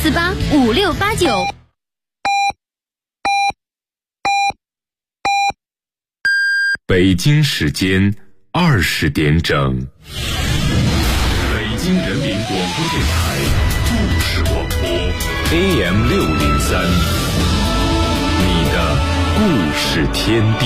0485689。 北京时间20点整，北京人民广播电台故事广播 AM603，你的故事天地。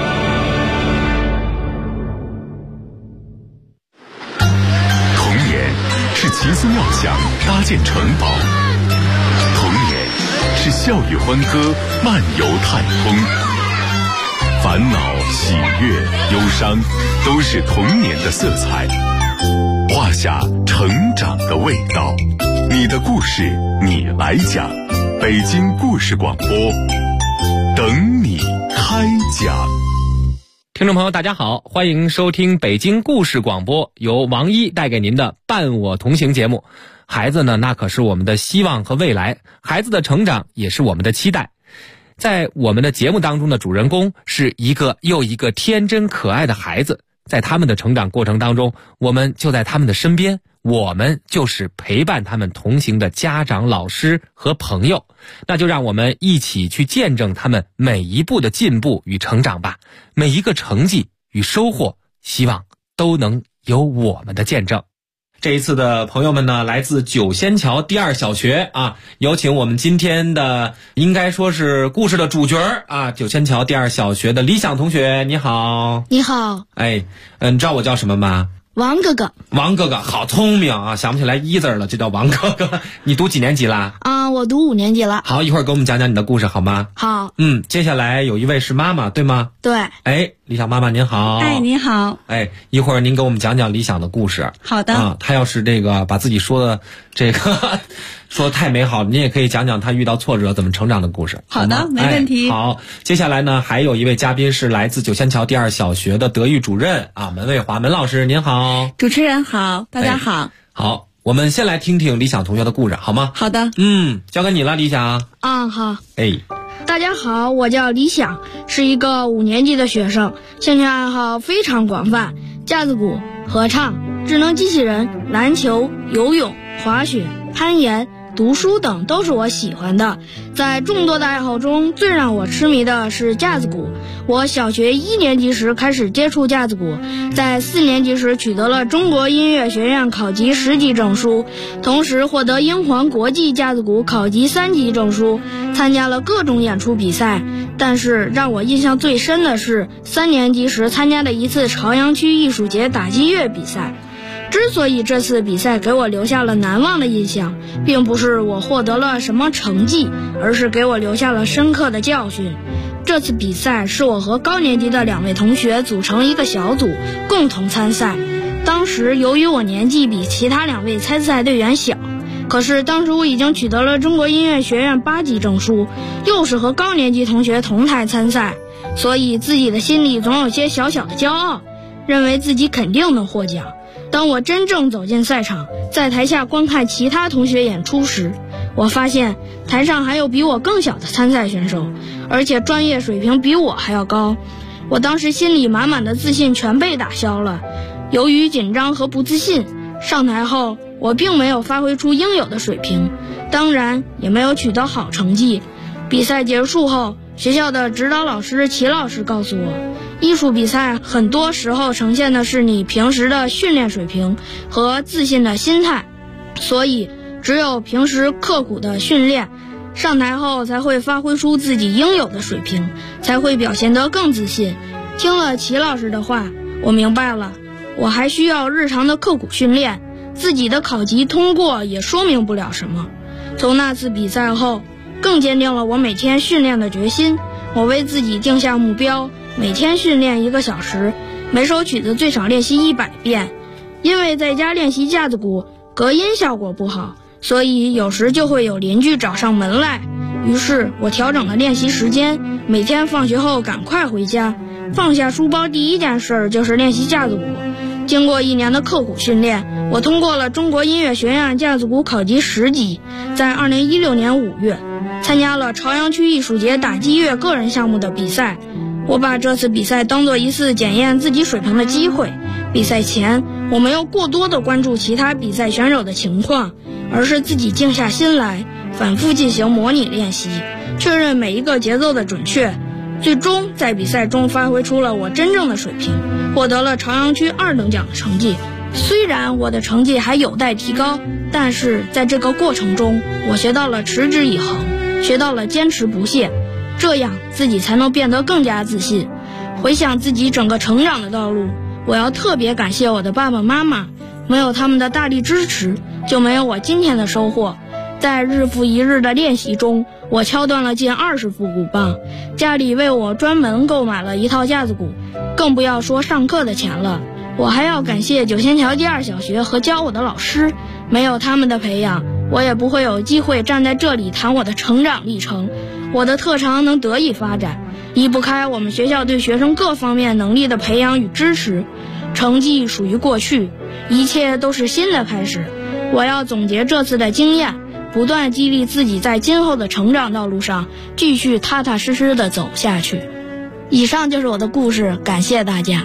童年是奇思妙想搭建城堡，童年是笑语欢歌漫游太空，烦恼、喜悦、忧伤，都是童年的色彩，画下成长的味道。你的故事，你来讲。北京故事广播，等你开讲。 听众朋友大家好，欢迎收听北京故事广播，由王一带给您的伴我同行节目。孩子呢，那可是我们的希望和未来，孩子的成长也是我们的期待。在我们的节目当中的主人公是一个又一个天真可爱的孩子，在他们的成长过程当中，我们就在他们的身边，我们就是陪伴他们同行的家长、老师和朋友。那就让我们一起去见证他们每一步的进步与成长吧，每一个成绩与收获，希望都能有我们的见证。这一次的朋友们呢，来自九仙桥第二小学啊，有请我们今天的应该说是故事的主角啊，九仙桥第二小学的李想同学，你好。 你好。 哎，你知道我叫什么吗？ 王哥哥。 王哥哥好聪明啊，想不起来一字了就叫王哥哥。你读几年级啦？ 我读5年级了。 好，一会儿给我们讲讲你的故事好吗？ 好。 接下来有一位是妈妈对吗？ 对。 哎，李想妈妈您好。 哎，你好。 哎，一会儿您给我们讲讲李想的故事。 好的。 他要是这个把自己说的这个说的太美好，您也可以讲讲他遇到挫折怎么成长的故事。 好的，没问题。 好，接下来呢，还有一位嘉宾是来自九仙桥第二小学的德育主任啊，门卫华门老师，您好。 主持人好，大家好。 好，我们先来听听李想同学的故事好吗？ 好的。 交给你了，李想。 好。 哎， 大家好，我叫李想，是一个5年级的学生，兴趣爱好非常广泛，架子鼓、合唱、智能机器人、篮球、游泳、滑雪、攀岩、读书等都是我喜欢的。在众多的爱好中，最让我痴迷的是架子鼓。我小学1年级时开始接触架子鼓，在4年级时取得了中国音乐学院考级10级证书，同时获得英皇国际架子鼓考级3级证书，参加了各种演出比赛。但是让我印象最深的是3年级时参加的一次朝阳区艺术节打击乐比赛。之所以这次比赛给我留下了难忘的印象，并不是我获得了什么成绩，而是给我留下了深刻的教训。这次比赛是我和高年级的2位同学组成一个小组，共同参赛。当时由于我年纪比其他2位参赛队员小，可是当时我已经取得了中国音乐学院8级证书，又是和高年级同学同台参赛，所以自己的心里总有些小小的骄傲，认为自己肯定能获奖。当我真正走进赛场，在台下观看其他同学演出时，我发现台上还有比我更小的参赛选手，而且专业水平比我还要高。我当时心里满满的自信全被打消了。由于紧张和不自信，上台后我并没有发挥出应有的水平，当然也没有取得好成绩。比赛结束后，学校的指导老师齐老师告诉我，艺术比赛很多时候呈现的是你平时的训练水平和自信的心态，所以只有平时刻苦的训练，上台后才会发挥出自己应有的水平，才会表现得更自信。听了齐老师的话，我明白了，我还需要日常的刻苦训练，自己的考级通过也说明不了什么。从那次比赛后，更坚定了我每天训练的决心。我为自己定下目标，每天训练1个小时，每首曲子最少练习100遍。因为在家练习架子鼓，隔音效果不好，所以有时就会有邻居找上门来。于是我调整了练习时间，每天放学后赶快回家，放下书包第一件事就是练习架子鼓。经过1年的刻苦训练，我通过了中国音乐学院架子鼓考级10级，在2016年5月参加了朝阳区艺术节打击乐个人项目的比赛。我把这次比赛当作一次检验自己水平的机会。比赛前，我没有过多的关注其他比赛选手的情况，而是自己静下心来， 反复进行模拟练习，确认每一个节奏的准确，最终在比赛中发挥出了我真正的水平，获得了朝阳区2等奖的成绩。虽然我的成绩还有待提高，但是在这个过程中，我学到了持之以恒，学到了坚持不懈，这样自己才能变得更加自信。回想自己整个成长的道路，我要特别感谢我的爸爸妈妈，没有他们的大力支持，就没有我今天的收获。在日复一日的练习中，我敲断了近20副鼓棒，家里为我专门购买了一套架子鼓，更不要说上课的钱了。我还要感谢九仙桥第2小学和教我的老师，没有他们的培养，我也不会有机会站在这里谈我的成长历程，我的特长能得以发展，离不开我们学校对学生各方面能力的培养与支持。成绩属于过去，一切都是新的开始。我要总结这次的经验，不断激励自己在今后的成长道路上继续踏踏实实地走下去。以上就是我的故事，感谢大家。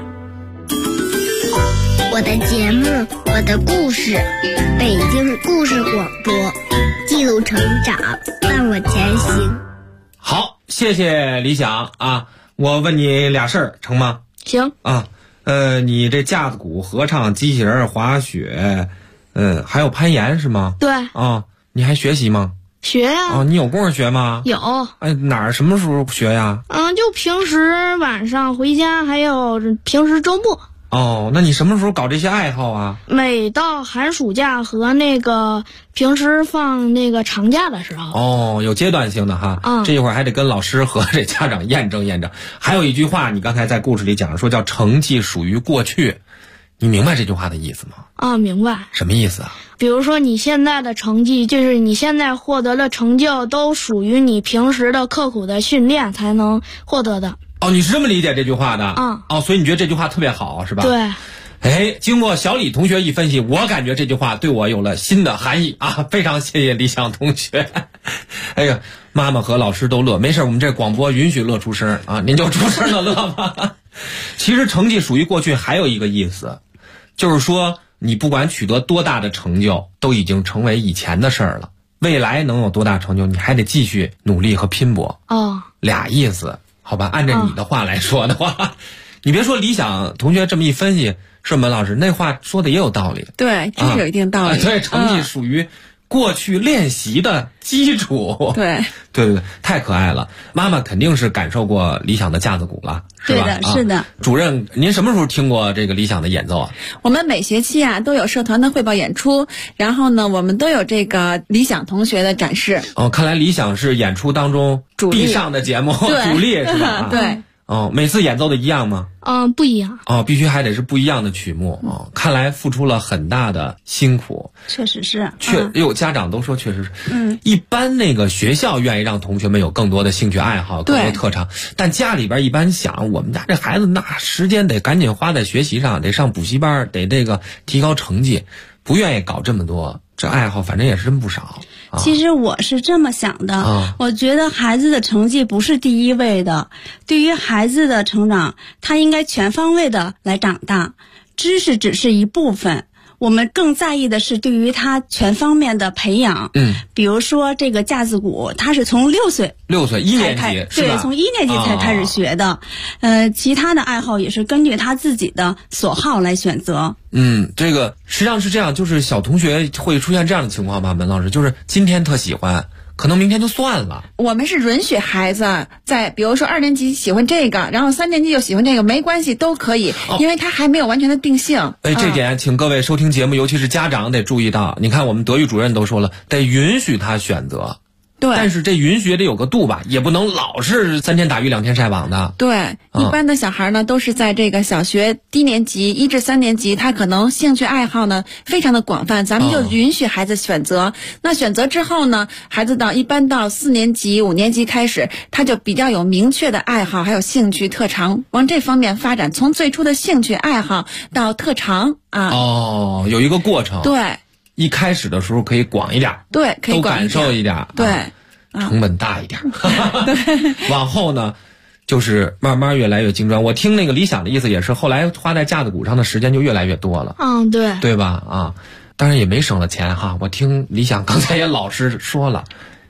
我的节目，我的故事，北京故事广播，记录成长，伴我前行。 好，谢谢李想啊，我问你俩事儿成吗？ 行啊，你这架子鼓、合唱、机器人、滑雪，还有攀岩是吗？ 对啊，你还学习吗？ 学呀。 啊，你有空学吗？ 有。 哎，哪儿什么时候学呀？ 就平时晚上回家，还有平时周末。 哦，那你什么时候搞这些爱好啊？ 每到寒暑假和平时放长假的时候。 哦，有阶段性的哈。这一会儿还得跟老师和这家长验证验证。还有一句话，你刚才在故事里讲说叫成绩属于过去，你明白这句话的意思吗？ 明白。 什么意思啊？ 比如说你现在的成绩，就是你现在获得的成就，都属于你平时的刻苦的训练才能获得的。 哦，你是这么理解这句话的？所以你觉得这句话特别好是吧？ 对。 哎，经过小李同学一分析，我感觉这句话对我有了新的含义啊！非常谢谢李想同学。哎呀，妈妈和老师都乐，没事，我们这广播允许乐出声啊，您就出声的乐吧。其实成绩属于过去还有一个意思，就是说你不管取得多大的成就，都已经成为以前的事儿了。未来能有多大成就，你还得继续努力和拼搏。俩意思。好吧，按照你的话来说的话，你别说李想同学这么一分析，顺门老师那话说的也有道理。 对，这是有一定道理。 对，成绩属于过去练习的基础。 对， 太可爱了。妈妈肯定是感受过李想的架子鼓了，是吧？ 对的，是的。 主任，您什么时候听过这个李想的演奏啊？ 我们每学期都有社团的汇报演出，然后呢，我们都有这个李想同学的展示。 看来李想是演出当中必上的节目，主力是吧？ 对。 每次演奏的一样吗？ 不一样。 必须还得是不一样的曲目。看来付出了很大的辛苦。 确实是。 家长都说确实是。一般学校愿意让同学们有更多的兴趣爱好、更多特长，但家里边一般想，我们家这孩子那时间得赶紧花在学习上，得上补习班，得提高成绩，不愿意搞这么多。这爱好反正也是真不少。 其实我是这么想的，我觉得孩子的成绩不是第一位的，对于孩子的成长，他应该全方位的来长大，知识只是一部分。我们更在意的是对于他全方面的培养。比如说这个架子鼓，他是从6岁 1年级， 对，从1年级才开始学的。其他的爱好也是根据他自己的所好来选择。 这个实际上是这样，就是小同学会出现这样的情况吧，门老师，就是今天特喜欢，可能明天就算了。 我们是允许孩子在比如说2年级喜欢这个，然后3年级就喜欢这个，没关系，都可以，因为他还没有完全的定性。 这点请各位收听节目，尤其是家长得注意到。你看我们德育主任都说了，得允许他选择。 对， 但是这允许也得有个度吧，也不能老是3天打鱼2天晒网的。 对，一般的小孩呢，都是在这个小学低年级1至3年级，他可能兴趣爱好呢非常的广泛，咱们就允许孩子选择。那选择之后呢，孩子一般到4年级、5年级开始，他就比较有明确的爱好，还有兴趣特长，往这方面发展。从最初的兴趣爱好到特长有一个过程。 对。 一开始的时候可以广一点， 对，可以广一点， 都感受一点， 对， 成本大一点。往后呢，就是慢慢越来越精专。我听李想的意思也是，后来花在架子鼓上的时间就越来越多了。 对， 对吧？当然也没省了钱哈。我听李想刚才也老师说了，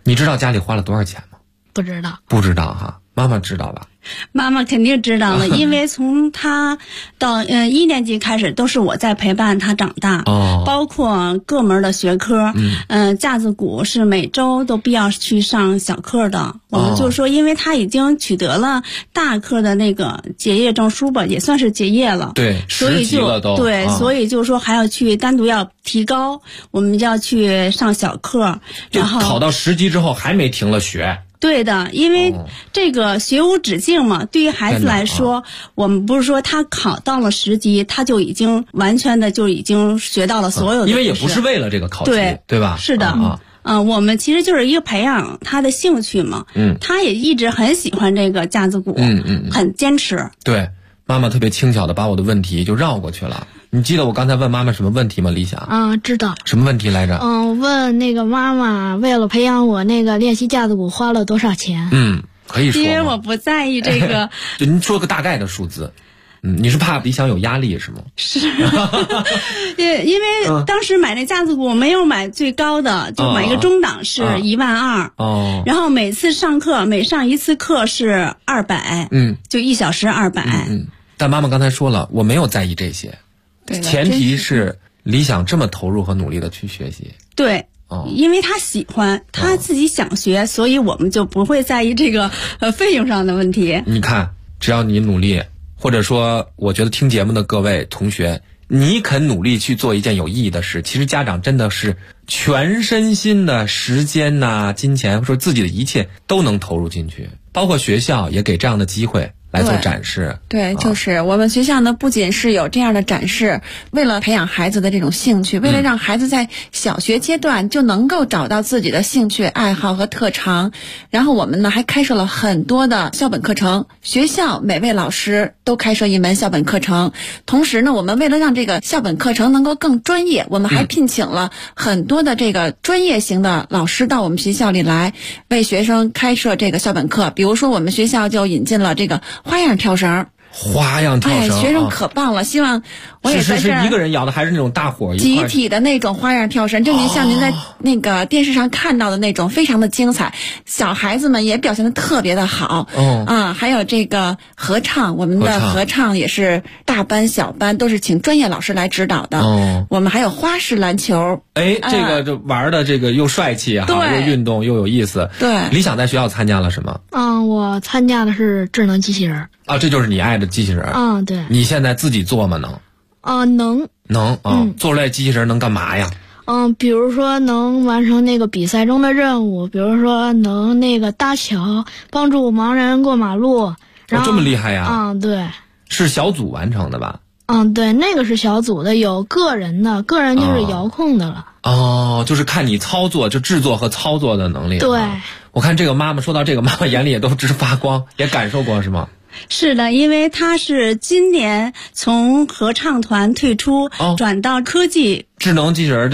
你知道家里花了多少钱吗？ 不知道。 不知道哈，妈妈知道吧？ 妈妈肯定知道了，因为从他到1年级开始，都是我在陪伴他长大。包括各门的学科，架子鼓是每周都必要去上小课的。我们就说，因为他已经取得了大课的那个结业证书吧，也算是结业了。 对， 所以就对，所以就说还要去单独要提高，我们要去上小课，然后考到10级之后还没停了学。 对的，因为这个学无止境嘛，对于孩子来说，我们不是说他考到了10级，他就已经完全的就已经学到了所有的， 因为也不是为了这个考级，对吧？ 是的，我们其实就是一个培养他的兴趣嘛。他也一直很喜欢这个架子鼓，很坚持。 对，妈妈特别轻巧的把我的问题就绕过去了。你记得我刚才问妈妈什么问题吗？李想？ 知道。 什么问题来着？ 问那个妈妈为了培养我那个练习架子鼓花了多少钱？ 可以说吗？ 因为我不在意这个， 就您说个大概的数字。你是怕李想有压力是吗？ 是，因为当时买那架子鼓没有买最高的，就买一个中档是12000。然后每次上课，每上一次课是200。就1小时200。 但妈妈刚才说了，我没有在意这些，前提是李想这么投入和努力的去学习。 对。因为他喜欢，他自己想学，所以我们就不会在意这个费用上的问题。 你看，只要你努力，或者说我觉得听节目的各位同学，你肯努力去做一件有意义的事，其实家长真的是全身心的时间呐、金钱，说自己的一切都能投入进去，包括学校也给这样的机会来做展示。 对，就是我们学校呢，不仅是有这样的展示，为了培养孩子的这种兴趣，为了让孩子在小学阶段就能够找到自己的兴趣爱好和特长，然后我们呢还开设了很多的校本课程，学校每位老师都开设一门校本课程。同时呢，我们为了让这个校本课程能够更专业，我们还聘请了很多的这个专业型的老师到我们学校里来为学生开设这个校本课。比如说我们学校就引进了这个花样跳绳。学生可棒了！希望我也在这儿。 是一个人摇的，还是那种大伙集体的那种花样跳绳？就您像您在那个电视上看到的那种，非常的精彩。小孩子们也表现得特别的好。还有这个合唱，我们的合唱也是大班、小班都是请专业老师来指导的。我们还有花式篮球。 这个就玩的这个又帅气又运动又有意思。 对， 李想在学校参加了什么？ 我参加的是智能机器人。 这就是你爱的机器人。 对。 你现在自己做吗？能。做出来机器人能干嘛呀？ 比如说能完成那个比赛中的任务，比如说能那个搭桥，帮助盲人过马路。 这么厉害呀？ 对。 是小组完成的吧？ 对，那个是小组的，有个人的，个人就是遥控的了。 就是看你操作，就制作和操作的能力。 对。 我看这个妈妈说到这个，妈妈眼里也都直发光，也感受过是吗？ 是的，因为他是今年从合唱团退出，转到科技智能机器人，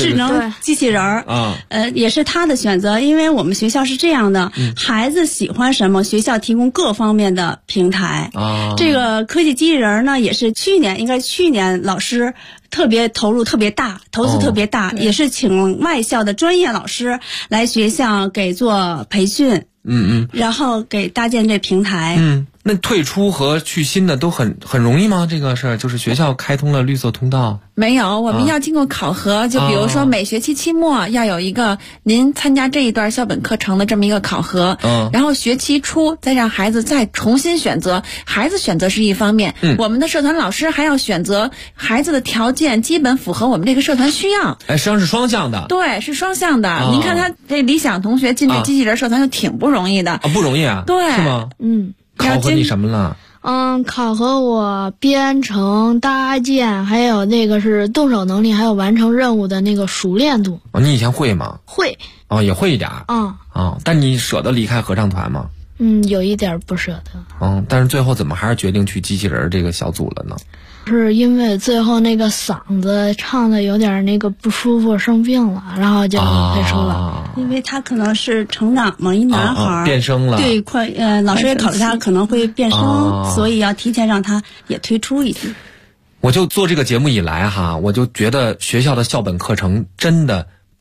也是他的选择。因为我们学校是这样的，孩子喜欢什么，学校提供各方面的平台。这个科技机器人呢，也是去年老师特别投入特别大，投资特别大，也是请外校的专业老师来学校给做培训。然后给搭建这平台。 那退出和去新的都很容易吗？这个事儿就是学校开通了绿色通道。 没有，我们要经过考核。就比如说每学期期末要有一个您参加这一段校本课程的这么一个考核。然后学期初再让孩子再重新选择。孩子选择是一方面，我们的社团老师还要选择孩子的条件基本符合我们这个社团需要。 实际上是双向的。 对，是双向的。您看他这理想同学进这机器人社团就挺不容易的。 不容易啊？ 对， 是吗？考核你什么了？ 考核我编程、搭建，还有那个是动手能力，还有完成任务的那个熟练度。 你以前会吗？ 会。 也会一点。但你舍得离开合唱团吗？ 有一点不舍得。 但是最后怎么还是决定去机器人这个小组了呢？ 是因为最后那个嗓子唱的有点那个不舒服，生病了，然后就退出了。 因为他可能是成长嘛，一男孩变声了。 对，老师也考虑他可能会变声，所以要提前让他也退出一些。 我就做这个节目以来我就觉得学校的校本课程真的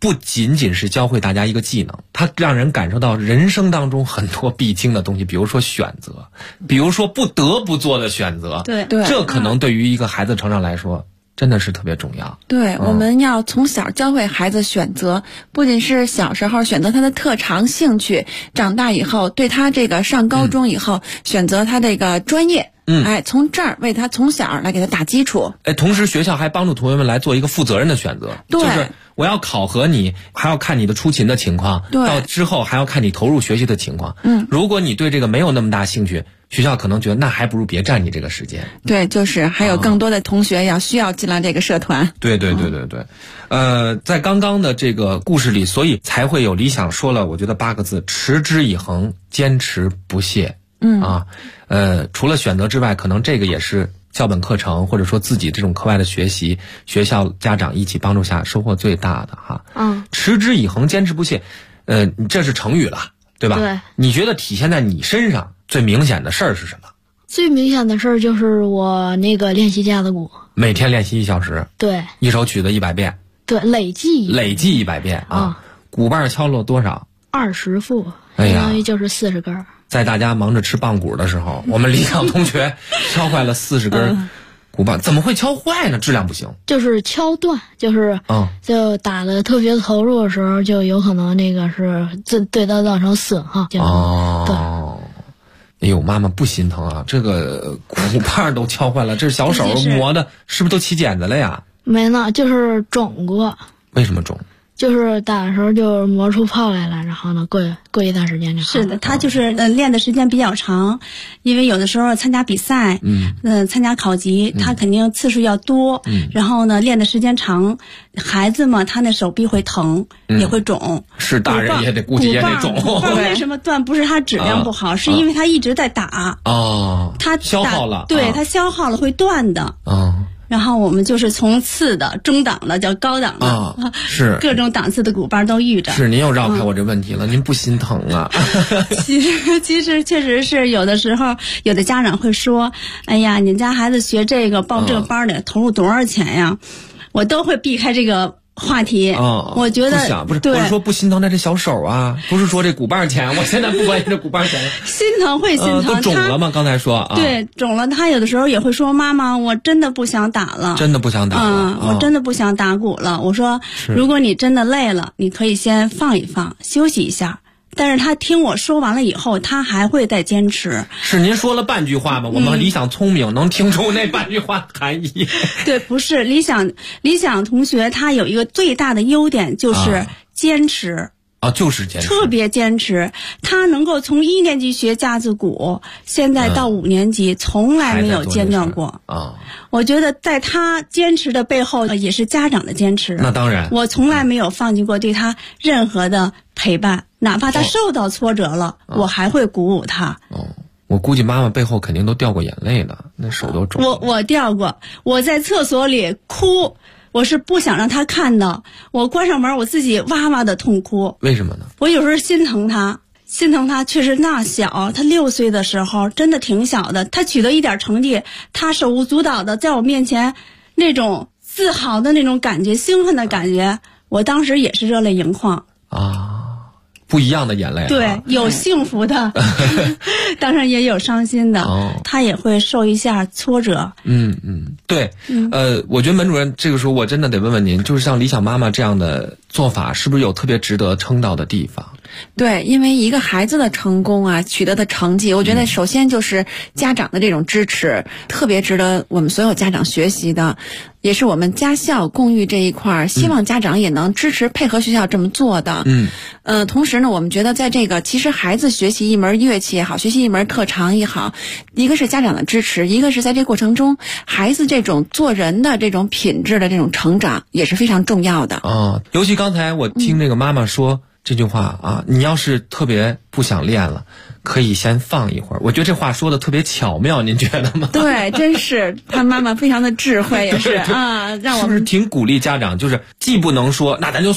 不仅仅是教会大家一个技能，它让人感受到人生当中很多必经的东西，比如说选择，比如说不得不做的选择。 对， 这可能对于一个孩子成长来说真的是特别重要。 对，我们要从小教会孩子选择，不仅是小时候选择他的特长兴趣，长大以后对他这个上高中以后选择他这个专业。从这儿为他从小来给他打基础。 同时学校还帮助同学们来做一个负责任的选择。 对， 就是我要考核你，还要看你的出勤的情况，到之后还要看你投入学习的情况。如果你对这个没有那么大兴趣，学校可能觉得那还不如别占你这个时间。 对，就是还有更多的同学需要进来这个社团。 对。在刚刚的这个故事里，所以才会有理想说了，我觉得8个字：持之以恒，坚持不懈。除了选择之外，可能这个也是校本课程或者说自己这种课外的学习，学校家长一起帮助下收获最大的哈。持之以恒，坚持不懈，这是成语了，对吧？ 对。 你觉得体现在你身上最明显的事儿是什么？ 最明显的事儿就是我那个练习架子鼓， 每天练习1小时， 对， 一首曲子100遍， 对，累计 100遍啊。鼓棒敲落多少？20副，相当于就是40根。在大家忙着吃棒骨的时候，我们理想同学敲坏了40根鼓棒，怎么会敲坏呢？质量不行，就是敲断，就打的特别投入的时候，就有可能那个是对它造成损耗。对。 哎呦，妈妈不心疼啊！这个鼓棒都敲坏了，这小手磨的，是不是都起茧子了呀？ 没呢，就是肿过。 为什么肿？ 就是打的时候就磨出泡来了，然后呢，过一段时间就好了。 是的，他就是练的时间比较长，因为有的时候参加比赛，参加考级，他肯定次数要多，然后呢练的时间长，孩子嘛，他那手臂会疼，也会肿。 是大人也得估计也得肿。 鼓棒为什么断？不是他质量不好，是因为他一直在打。他消耗了。 对，他消耗了会断的。然后我们就是从次的、中档的、叫高档的， 是各种档次的鼓棒都遇着。 是您又绕开我这问题了，您不心疼啊？ 其实确实是有的时候，有的家长会说：“哎呀，你家孩子学这个报这个班得投入多少钱呀？”我都会避开这个话题。我觉得不是，我是说不心疼这小手啊，不是说这鼓棒钱，我现在不关心这鼓棒钱。 心疼会心疼， 都肿了吗？刚才说啊， 对，肿了。他有的时候也会说：“妈妈，我真的不想打了， 真的不想打了， 我真的不想打鼓了。”我说：“如果你真的累了，你可以先放一放，休息一下。”但是他听我说完了以后，他还会再坚持。 是您说了半句话吗？我们理想聪明，能听出那半句话的含义。 对，不是理想同学，他有一个最大的优点就是坚持。 就是坚持， 特别坚持。他能够从1年级学架子鼓，现在到5年级，从来没有间断过。我觉得在他坚持的背后，也是家长的坚持。 那当然， 我从来没有放弃过对他任何的陪伴，哪怕他受到挫折了，我还会鼓舞他。 我估计妈妈背后肯定都掉过眼泪了，那手都肿。 我掉过，我在厕所里哭。我是不想让他看到，我关上门，我自己哇哇的痛哭。 为什么呢？ 我有时候心疼他，确实那小，他6岁的时候真的挺小的，他取得一点成绩，他手舞足蹈的在我面前，那种自豪的那种感觉，兴奋的感觉，我当时也是热泪盈眶不一样的眼泪。 对，有幸福的，当然也有伤心的。他也会受一下挫折。 对。我觉得门主任这个时候我真的得问问您，就是像理想妈妈这样的做法，是不是有特别值得称道的地方？ 对，因为一个孩子的成功取得的成绩，我觉得首先就是家长的这种支持，特别值得我们所有家长学习的，也是我们家校共育这一块，希望家长也能支持配合学校这么做的。同时呢，我们觉得在这个其实孩子学习一门乐器也好，学习一门特长也好，一个是家长的支持，一个是在这过程中孩子这种做人的这种品质的这种成长也是非常重要的。 尤其刚才我听那个妈妈说这句话你要是特别不想练了，可以先放一会儿。我觉得这话说的特别巧妙，您觉得吗？ 对，真是他妈妈非常的智慧，也是让我们是不是挺鼓励家长，就是既不能说那咱就算了，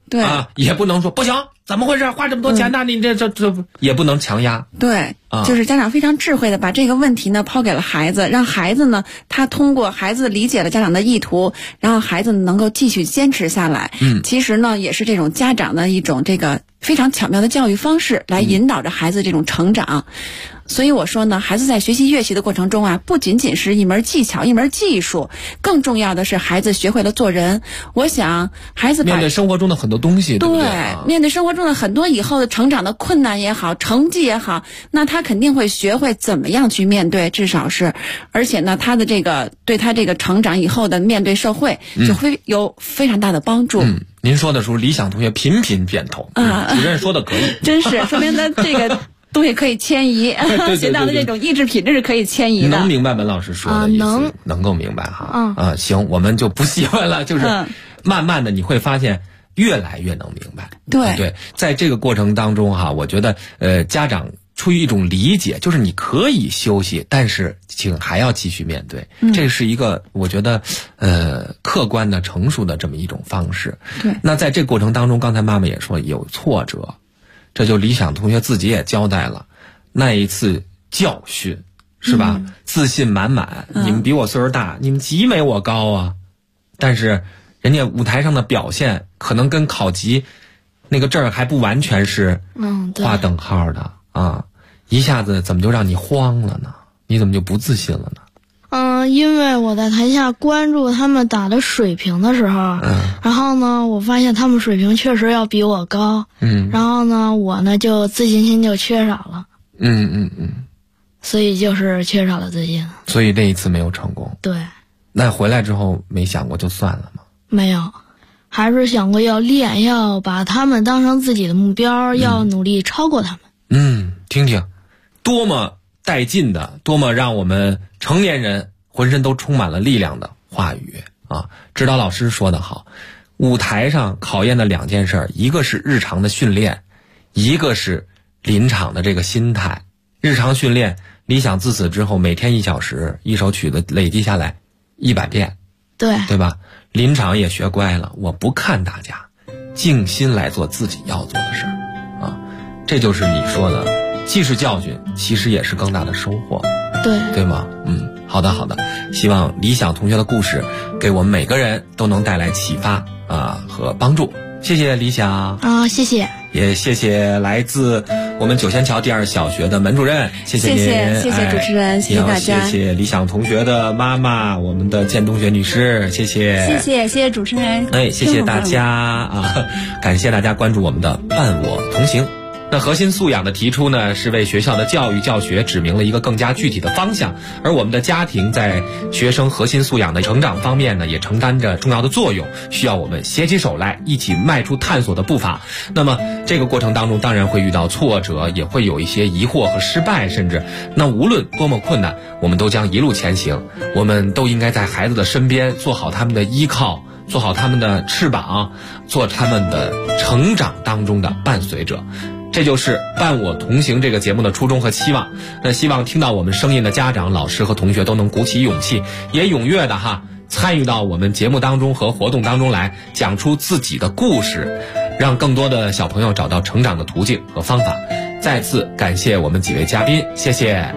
对啊，也不能说不行，怎么回事？花这么多钱呢？你这也不能强压。 对，就是家长非常智慧的把这个问题呢抛给了孩子，让孩子呢他通过孩子理解了家长的意图，然后孩子能够继续坚持下来。其实呢也是这种家长的一种这个非常巧妙的教育方式，来引导着孩子这种成长。所以我说呢，孩子在学习乐器的过程中啊，不仅仅是一门技巧、一门技术，更重要的是孩子学会了做人。我想，孩子面对生活中的很多东西，对不对？ 面对生活中的很多以后的成长的困难也好，成绩也好，那他肯定会学会怎么样去面对，至少是，而且呢，他的这个对他这个成长以后的面对社会，就会有非常大的帮助。 您说的时候，李想同学频频点头。主任说的可以， 真是说明他这个。东西可以迁移，学到的这种意志品质是可以迁移的。 能明白文老师说的意思？能够明白哈。行，我们就不细问了。就是慢慢的你会发现越来越能明白。对，在这个过程当中哈，我觉得家长出于一种理解，就是你可以休息，但是请还要继续面对。这是一个我觉得客观的、成熟的这么一种方式。 对。 那在这个过程当中，刚才妈妈也说有挫折。这就李想同学自己也交代了，那一次教训是吧？自信满满，你们比我岁数大，你们级没我高啊，但是人家舞台上的表现可能跟考级那个证儿还不完全是划等号的啊，一下子怎么就让你慌了呢？你怎么就不自信了呢？ 因为我在台下关注他们打的水平的时候，然后呢，我发现他们水平确实要比我高，然后呢，我呢就自信心就缺少了，所以就是缺少了自信， 所以那一次没有成功。 对， 那回来之后没想过就算了吗？ 没有，还是想过要练，要把他们当成自己的目标，要努力超过他们。听听，多么带劲的，多么让我们成年人浑身都充满了力量的话语啊！指导老师说得好，舞台上考验的两件事，一个是日常的训练，一个是临场的这个心态。日常训练，理想自此之后每天1小时，一首曲子累积下来100遍，对吧？临场也学乖了，我不看大家，静心来做自己要做的事啊！这就是你说的，既是教训，其实也是更大的收获，对吗？好的，希望李想同学的故事给我们每个人都能带来启发和帮助。谢谢李想谢谢， 也谢谢来自我们九仙桥第2小学的门主任，谢谢您， 谢谢主持人，谢谢大家， 谢谢李想同学的妈妈，我们的建东学女士，谢谢主持人， 谢谢大家感谢大家关注我们的伴我同行。那核心素养的提出呢，是为学校的教育教学指明了一个更加具体的方向，而我们的家庭在学生核心素养的成长方面呢，也承担着重要的作用，需要我们携起手来，一起迈出探索的步伐。那么这个过程当中当然会遇到挫折，也会有一些疑惑和失败，甚至那无论多么困难，我们都将一路前行。我们都应该在孩子的身边，做好他们的依靠，做好他们的翅膀，做他们的成长当中的伴随者。这就是伴我同行这个节目的初衷和期望。那希望听到我们声音的家长、老师和同学都能鼓起勇气，也踊跃的参与到我们节目当中和活动当中来，讲出自己的故事，让更多的小朋友找到成长的途径和方法。再次感谢我们几位嘉宾，谢谢。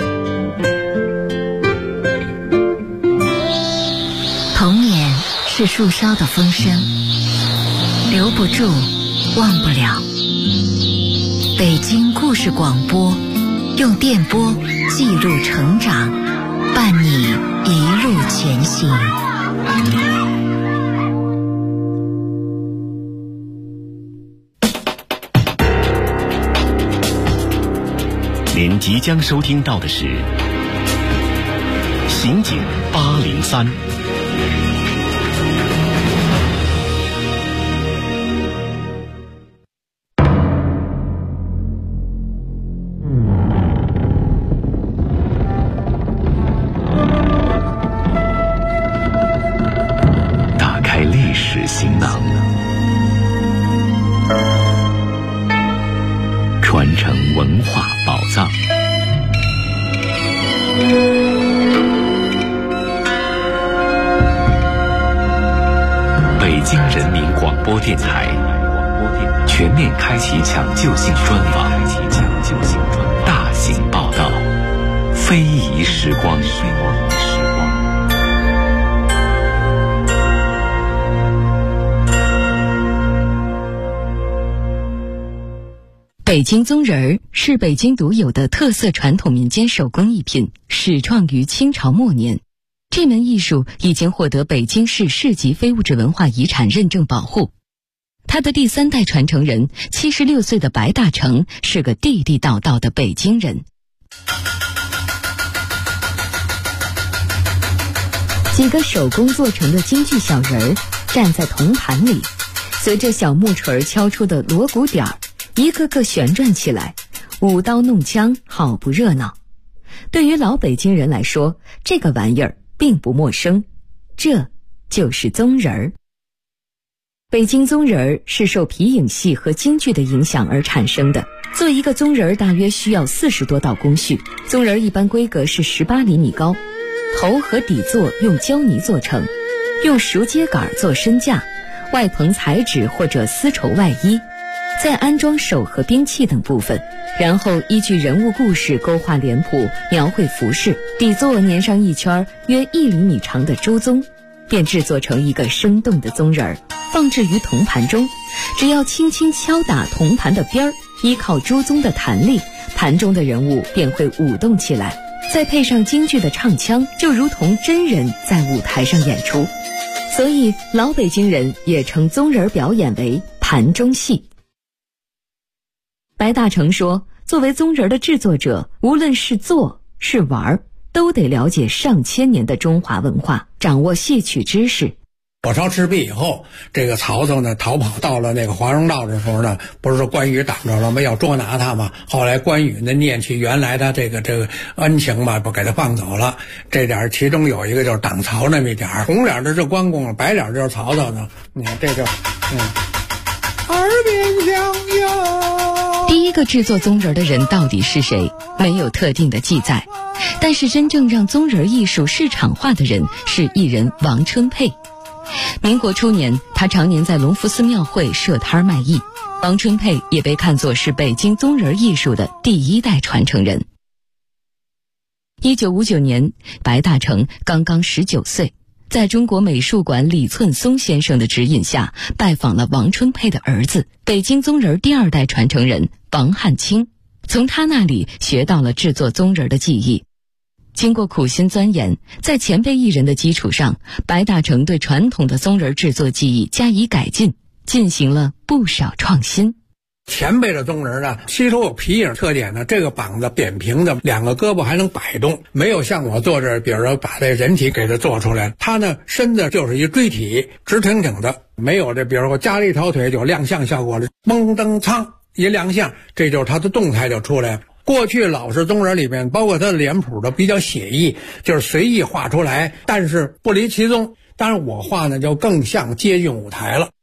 童年是树梢的风声，留不住，忘不了。北京故事广播，用电波记录成长，伴你一路前行。 您即将收听到的是刑警803。行囊，传承文化宝藏。北京人民广播电台全面开启抢救性专访，大型报道，非遗时光。 北京宗人儿是北京独有的特色传统民间手工艺品，始创于清朝末年。这门艺术已经获得北京市市级非物质文化遗产认证保护。他的第3代传承人76岁的白大成是个地地道道的北京人。几个手工做成的京剧小人儿站在铜盘里，随着小木锤敲出的锣鼓点儿，一个个旋转起来，舞刀弄枪，好不热闹。对于老北京人来说，这个玩意儿并不陌生，这就是宗人儿。北京宗人儿是受皮影戏和京剧的影响而产生的。做一个宗人儿大约需要40多道工序，宗人儿一般规格是18厘米高，头和底座用胶泥做成，用熟秸秆做身架，外棚彩纸或者丝绸外衣，再安装手和兵器等部分，然后依据人物故事勾画脸谱，描绘服饰，底座粘上一圈约1厘米长的周宗，便制作成一个生动的宗人儿，放置于铜盘中。只要轻轻敲打铜盘的边儿，依靠周宗的弹力，盘中的人物便会舞动起来，再配上京剧的唱腔，就如同真人在舞台上演出。所以老北京人也称宗人表演为盘中戏。白大成说，作为宗人的制作者，无论是做是玩，都得了解上千年的中华文化，掌握戏曲知识。 火烧赤壁以后，这个曹操呢逃跑到了那个华容道的时候呢，不是说关羽挡着了吗？要捉拿他嘛。后来关羽呢念起原来他这个恩情嘛，不给他放走了。这点其中有一个就是挡曹那么一点，红脸的是关公，白脸就是曹操呢。你看这就耳边响哟。 第一个制作宗人的人到底是谁？没有特定的记载。但是真正让宗人艺术市场化的人是艺人王春佩。民国初年，他常年在隆福寺庙会设摊卖艺。王春佩也被看作是北京宗人艺术的第1代传承人。1959年，白大成刚刚19岁，在中国美术馆李寸松先生的指引下，拜访了王春佩的儿子，北京宗人第2代传承人王汉卿，从他那里学到了制作宗人的技艺。经过苦心钻研，在前辈艺人的基础上，白大成对传统的宗人制作技艺加以改进，进行了不少创新。 前辈的宗人呢，吸收有皮影特点呢，这个膀子扁平的，2个胳膊还能摆动，没有像我做这，比如说把这人体给它做出来，它呢身子就是一锥体，直挺挺的，没有这，比如说加了一条腿就亮相效果了，蒙登苍一亮相，这就是它的动态就出来了。过去老式宗人里面，包括他的脸谱都比较写意，就是随意画出来，但是不离其宗。当然我画呢就更像接近舞台了。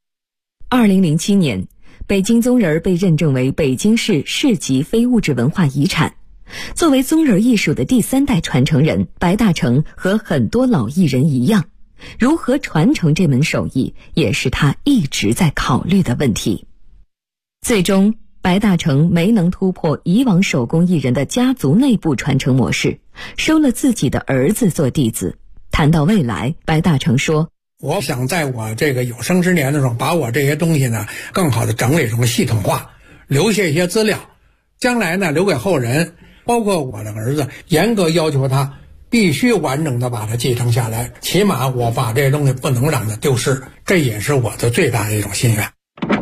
2007年，北京宗人被认证为北京市市级非物质文化遗产。作为宗人艺术的第3代传承人，白大成和很多老艺人一样，如何传承这门手艺也是他一直在考虑的问题。最终白大成没能突破以往手工艺人的家族内部传承模式，收了自己的儿子做弟子。谈到未来，白大成说， 我想在我这个有生之年的时候，把我这些东西呢更好的整理成系统化，留下一些资料，将来呢留给后人，包括我的儿子，严格要求他必须完整的把它继承下来，起码我把这些东西不能让它丢失，这也是我的最大的一种心愿。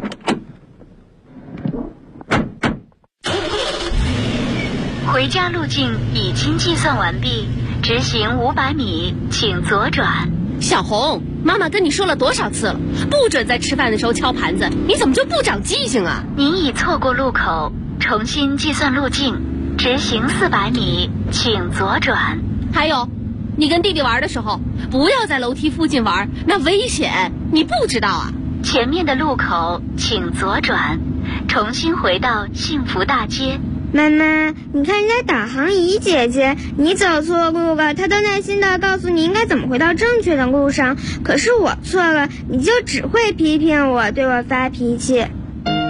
回家路径已经计算完毕，直行500米，请左转。 小红，妈妈跟你说了多少次了，不准在吃饭的时候敲盘子，你怎么就不长记性啊？ 您已错过路口，重新计算路径，直行400米，请左转。 还有，你跟弟弟玩的时候，不要在楼梯附近玩，那危险，你不知道啊？ 前面的路口请左转，重新回到幸福大街。 妈妈，你看人家导航仪姐姐，你走错路了，她都耐心地告诉你应该怎么回到正确的路上，可是我错了，你就只会批评我，对我发脾气。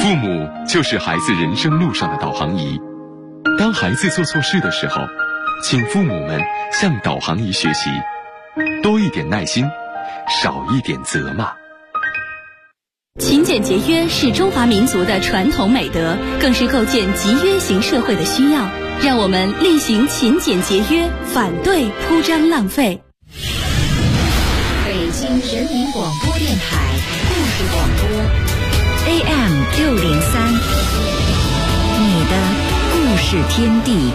父母就是孩子人生路上的导航仪。当孩子做错事的时候，请父母们向导航仪学习，多一点耐心，少一点责骂。 勤俭节约是中华民族的传统美德，更是构建集约型社会的需要。让我们厉行勤俭节约，反对铺张浪费。 北京人民广播电台故事广播 AM603，你的故事天地。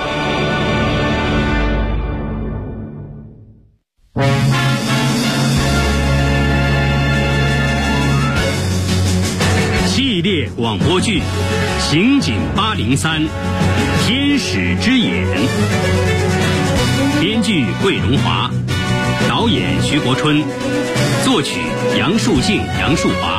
系列广播剧《刑警803：天使之眼》，编剧桂荣华，导演徐国春，作曲杨树庆、杨树华。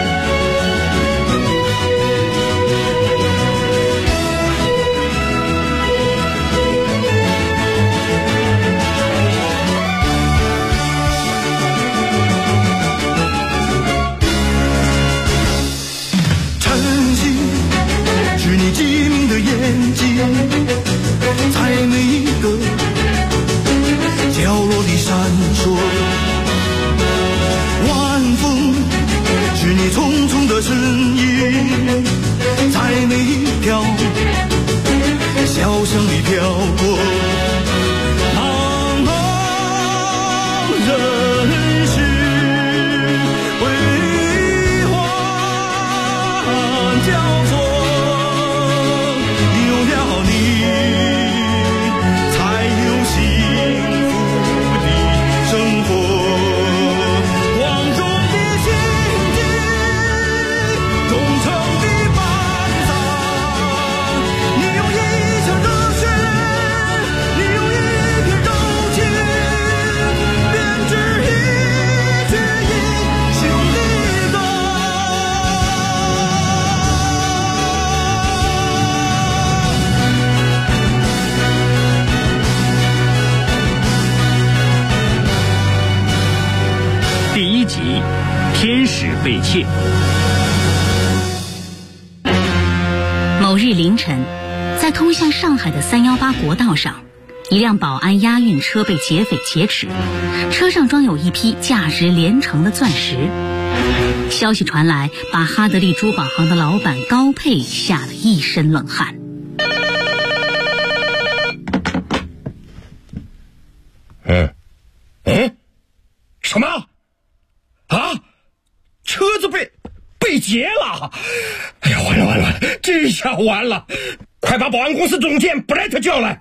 眼睛在每一个角落里闪烁，晚风是你匆匆的身影，在每一条小巷里飘过。茫茫人世为欢交错， 天使被窃。 某日凌晨，在通向上海的318国道上，一辆宝安押运车被劫匪劫持，车上装有一批价值连城的钻石。消息传来，把哈德利珠宝行的老板高佩吓了一身冷汗。 什么？啊？车子被劫了！哎呀，完了，这下完了！快把保安公司总监布莱特叫来。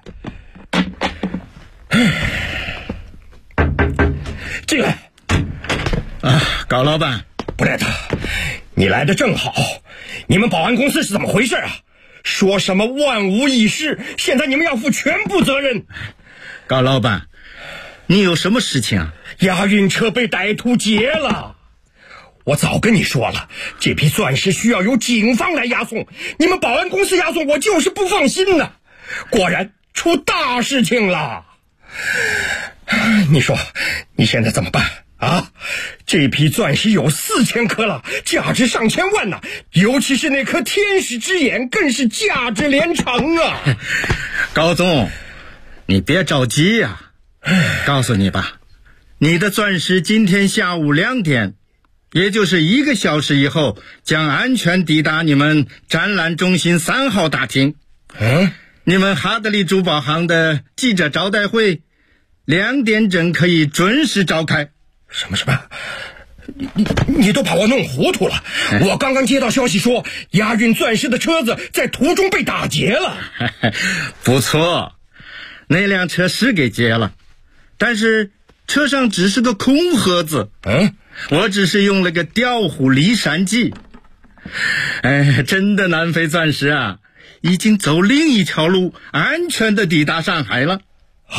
进来。 高老板， 布莱特，你来的正好。你们保安公司是怎么回事啊？说什么万无一失，现在你们要负全部责任。 高老板，你有什么事情啊？ 押运车被歹徒劫了。我早跟你说了，这批钻石需要由警方来押送，你们保安公司押送，我就是不放心呢。果然出大事情了。你说你现在怎么办啊？这批钻石有4000颗了，价值上千万呢，尤其是那颗天使之眼更是价值连城啊。 高总，你别着急呀。告诉你吧，你的钻石今天下午2点，也就是1个小时以后，将安全抵达你们展览中心3号大厅。你们哈德利珠宝行的记者招待会2点整可以准时召开。 什么？你都把我弄糊涂了。我刚刚接到消息说，押运钻石的车子在途中被打劫了。 不错，那辆车是给劫了，但是车上只是个空盒子。我只是用了个调虎离山计。真的南非钻石啊，已经走另一条路，安全的抵达上海了。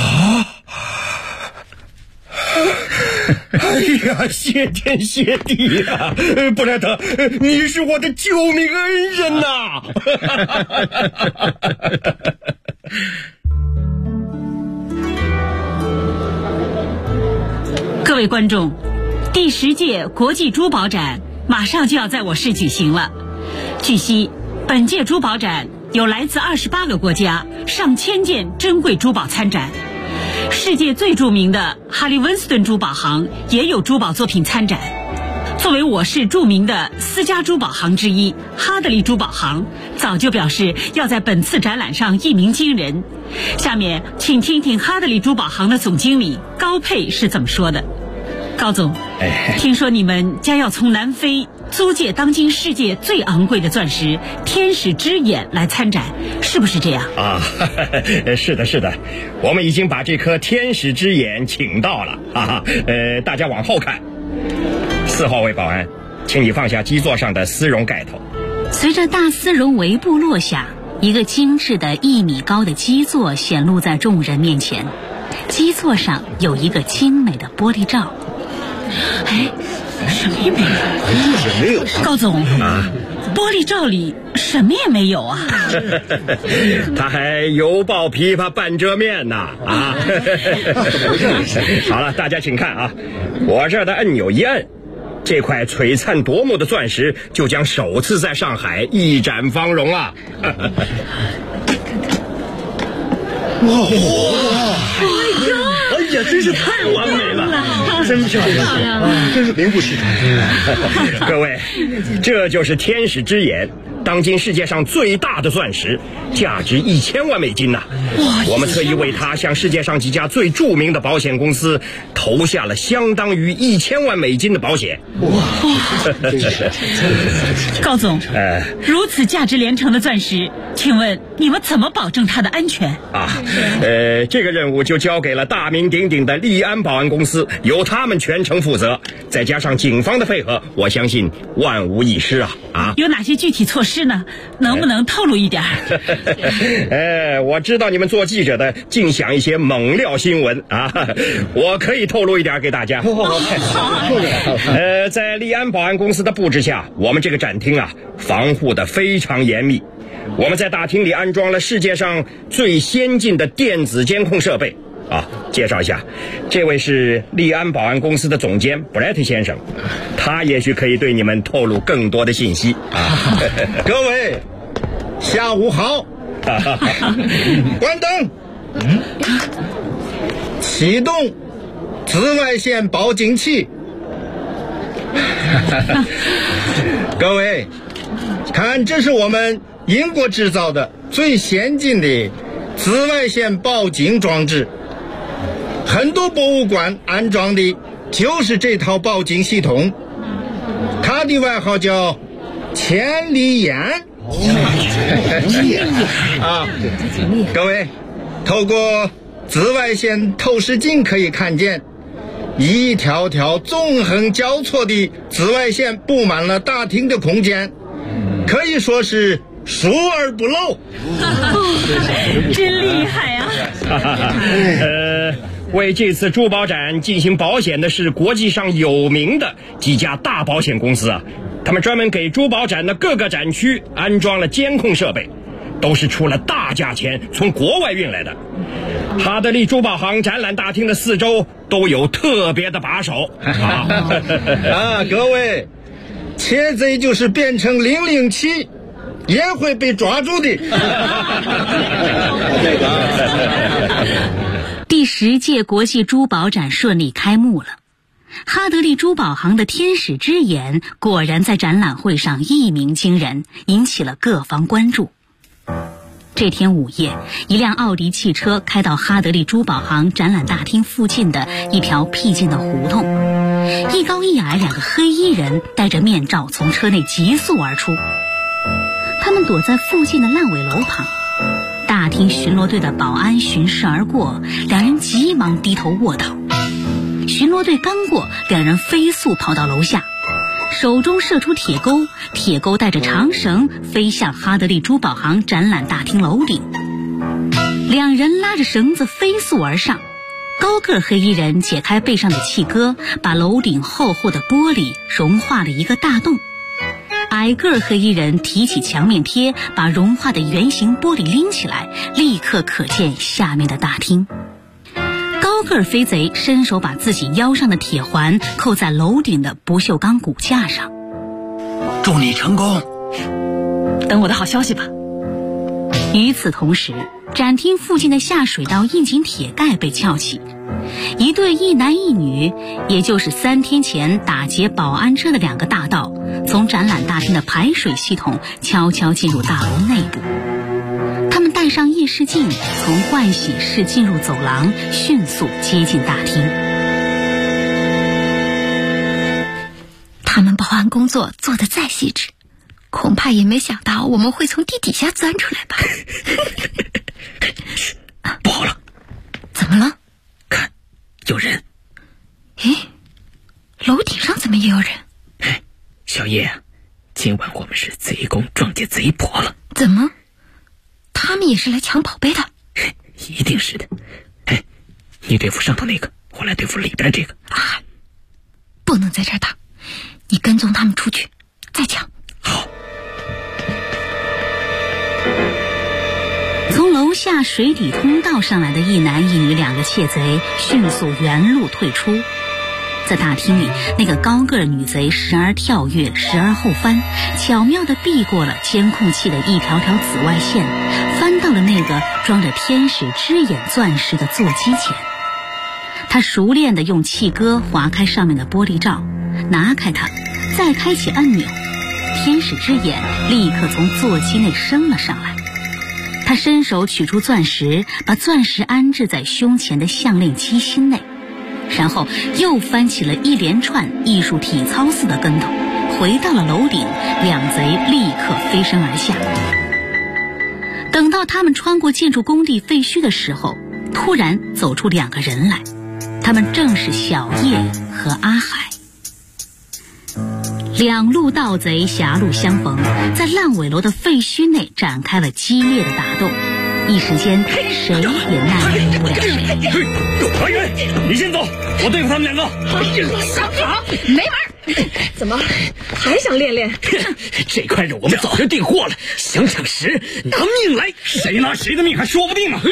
哎呀，谢天谢地啊！布莱特，你是我的救命恩人呐！ 各位观众，第10届国际珠宝展马上就要在我市举行了。 据悉，本届珠宝展有来自28个国家上千件珍贵珠宝参展，世界最著名的哈利温斯顿珠宝行也有珠宝作品参展。作为我市著名的私家珠宝行之一，哈德利珠宝行早就表示要在本次展览上一鸣惊人。下面请听听哈德利珠宝行的总经理高佩是怎么说的。高总，听说你们将要从南非租借当今世界最昂贵的钻石天使之眼来参展，是不是这样啊？是的，是的，我们已经把这颗天使之眼请到了啊！大家往后看。4号位保安，请你放下基座上的丝绒盖头。 随着大丝绒帷布落下，一个精致的1米高的基座显露在众人面前。基座上有一个精美的玻璃罩。什么也没有，没有。高总啊，玻璃罩里什么也没有啊。 他还犹抱琵琶半遮面呢啊！好了，大家请看啊，我这儿的按钮一摁，这块璀璨夺目的钻石就将首次在上海一展芳容啊！ 哇！哎呀，真是太完美了，真漂亮，真是名不虚传。 各位，这就是天使之眼，当今世界上最大的钻石，价值1000万美金呐！我们特意为它向世界上几家最著名的保险公司投下了相当于1000万美金的保险。 高总，如此价值连城的钻石，请问你们怎么保证它的安全啊？这个任务就交给了大名鼎鼎的利安保安公司，由他们全程负责，再加上警方的配合，我相信万无一失啊！ 有哪些具体措施呢？能不能透露一点？ 我知道你们做记者的尽想一些猛料新闻啊，我可以透露一点给大家。在利安保安公司的布置下，我们这个展厅啊，防护的非常严密。我们在大厅里安装了世界上最先进的电子监控设备啊。介绍一下，这位是利安保安公司的总监布莱特先生，他也许可以对你们透露更多的信息啊。 各位，下午好。关灯。启动紫外线报警器。各位，看，这是我们英国制造的最先进的紫外线报警装置，很多博物馆安装的就是这套报警系统，它的外号叫千里眼。啊，各位，透过紫外线透视镜可以看见，一条条纵横交错的紫外线布满了大厅的空间，可以说是疏而不漏。 真厉害啊！ 为这次珠宝展进行保险的是国际上有名的几家大保险公司啊，他们专门给珠宝展的各个展区安装了监控设备，都是出了大价钱从国外运来的。哈德利珠宝行展览大厅的4周都有特别的把手啊！各位，窃贼就是变成007也会被抓住的。 第10届国际珠宝展顺利开幕了，哈德利珠宝行的天使之眼果然在展览会上一鸣惊人，引起了各方关注。这天午夜，一辆奥迪汽车开到哈德利珠宝行展览大厅附近的一条僻静的胡同，一高一矮2个黑衣人戴着面罩从车内急速而出，他们躲在附近的烂尾楼旁。大厅巡逻队的保安巡视而过，两人急忙低头卧倒。巡逻队刚过，两人飞速跑到楼下，手中射出铁钩，铁钩带着长绳飞向哈德利珠宝行展览大厅楼顶。两人拉着绳子飞速而上，高个黑衣人解开背上的气戈，把楼顶厚厚的玻璃融化了一个大洞。矮个黑衣人提起墙面贴，把融化的圆形玻璃拎起来，立刻可见下面的大厅。高个飞贼伸手把自己腰上的铁环扣在楼顶的不锈钢骨架上。 祝你成功！ 等我的好消息吧。与此同时，展厅附近的下水道窨井铁盖被撬起，一对一男一女，也就是3天前打劫保安车的2个大盗，从展览大厅的排水系统悄悄进入大楼内部。他们戴上夜视镜，从盥洗室进入走廊，迅速接近大厅。 他们保安工作做得再细致，恐怕也没想到我们会从地底下钻出来吧。 不好了！ 怎么了？ 看，有人。 诶，楼顶上怎么也有人？ 小叶，今晚我们是贼公撞见贼婆了。 怎么？他们也是来抢宝贝的？ 一定是的。你对付上头那个，我来对付里边这个。 不能在这儿打，你跟踪他们出去，再抢。 好。 从楼下水底通道上来的一男一女2个窃贼迅速原路退出。在大厅里，那个高个女贼时而跳跃，时而后翻，巧妙地避过了监控器的一条条紫外线，翻到了那个装着天使之眼钻石的座机前。他熟练地用气割划开上面的玻璃罩，拿开它，再开启按钮，天使之眼立刻从座机内升了上来。他伸手取出钻石，把钻石安置在胸前的项链机芯内，然后又翻起了一连串艺术体操似的跟头，回到了楼顶。2贼立刻飞身而下。等到他们穿过建筑工地废墟的时候，突然走出2个人来，他们正是小叶和阿海。2路盗贼狭路相逢，在烂尾楼的废墟内展开了激烈的打斗，一时间谁也奈何不了谁。 阿元，你先走，我对付他们2个。 小卡，没门！怎么还想练练？ 这块肉我们早就订货了，想抢食拿命来！谁拿谁的命还说不定呢。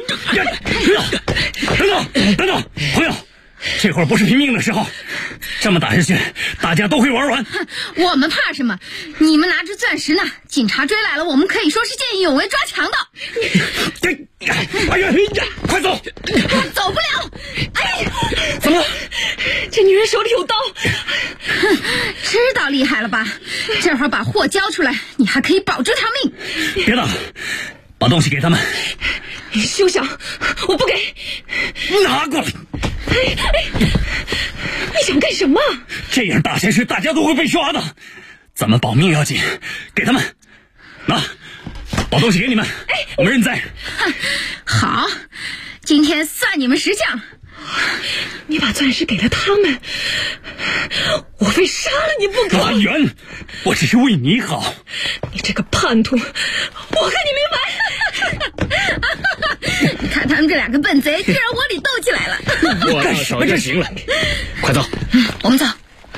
等等，朋友，这会儿不是拼命的时候，这么打下去大家都会玩完。 我们怕什么？你们拿着钻石呢，警察追来了，我们可以说是见义勇为抓强盗。 阿元，快走！ 走不了！哎呀， 怎么了？ 这女人手里有刀。知道厉害了吧？这会儿把货交出来，你还可以保住条命。 别打，把东西给他们。 休想！我不给。 拿过来。 你想干什么？ 这样打下去大家都会被抓的，咱们保命要紧，给他们拿，把东西给你们，我们认栽。 好，今天算你们识相。你把钻石给了他们，我非杀了你不可。 阿元，我只是为你好。 你这个叛徒，我和你没完。你看他们这2个笨贼居然窝里斗起来了。 我干什么就行了，快走。 我们走。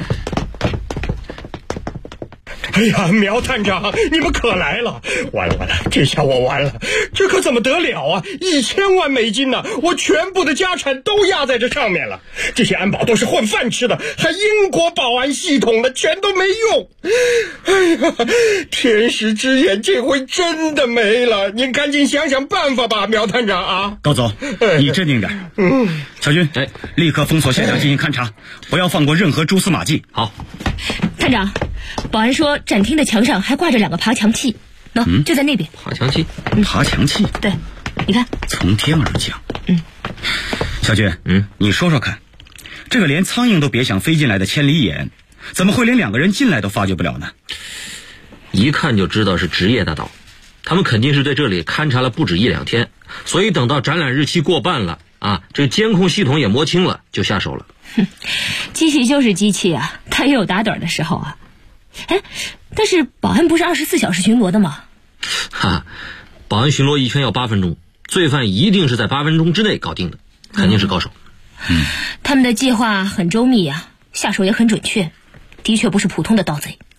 哎呀，苗探长，你们可来了！完了，这下我完了，这可怎么得了啊！1000万美金呢，我全部的家产都压在这上面了。这些安保都是混饭吃的，还英国保安系统的，全都没用。哎呀，天使之眼这回真的没了，您赶紧想想办法吧，苗探长啊！ 高总，你镇定点。小军，立刻封锁现场进行勘查，不要放过任何蛛丝马迹。 好。 探长，保安说展厅的墙上还挂着2个爬墙器，就在那边。 爬墙器？爬墙器？ 对，你看， 从天而降。小军，你说说看，这个连苍蝇都别想飞进来的千里眼，怎么会连2个人进来都发觉不了呢？ 一看就知道是职业大盗，他们肯定是在这里勘察了不止1、2天，所以等到展览日期过半了啊，这个监控系统也摸清了，就下手了。 机器就是机器啊，它也有打盹的时候啊。但是保安不是24小时巡逻的吗？ 保安巡逻一圈要8分钟，罪犯一定是在8分钟之内搞定的，肯定是高手。 他们的计划很周密啊，下手也很准确，的确不是普通的盗贼。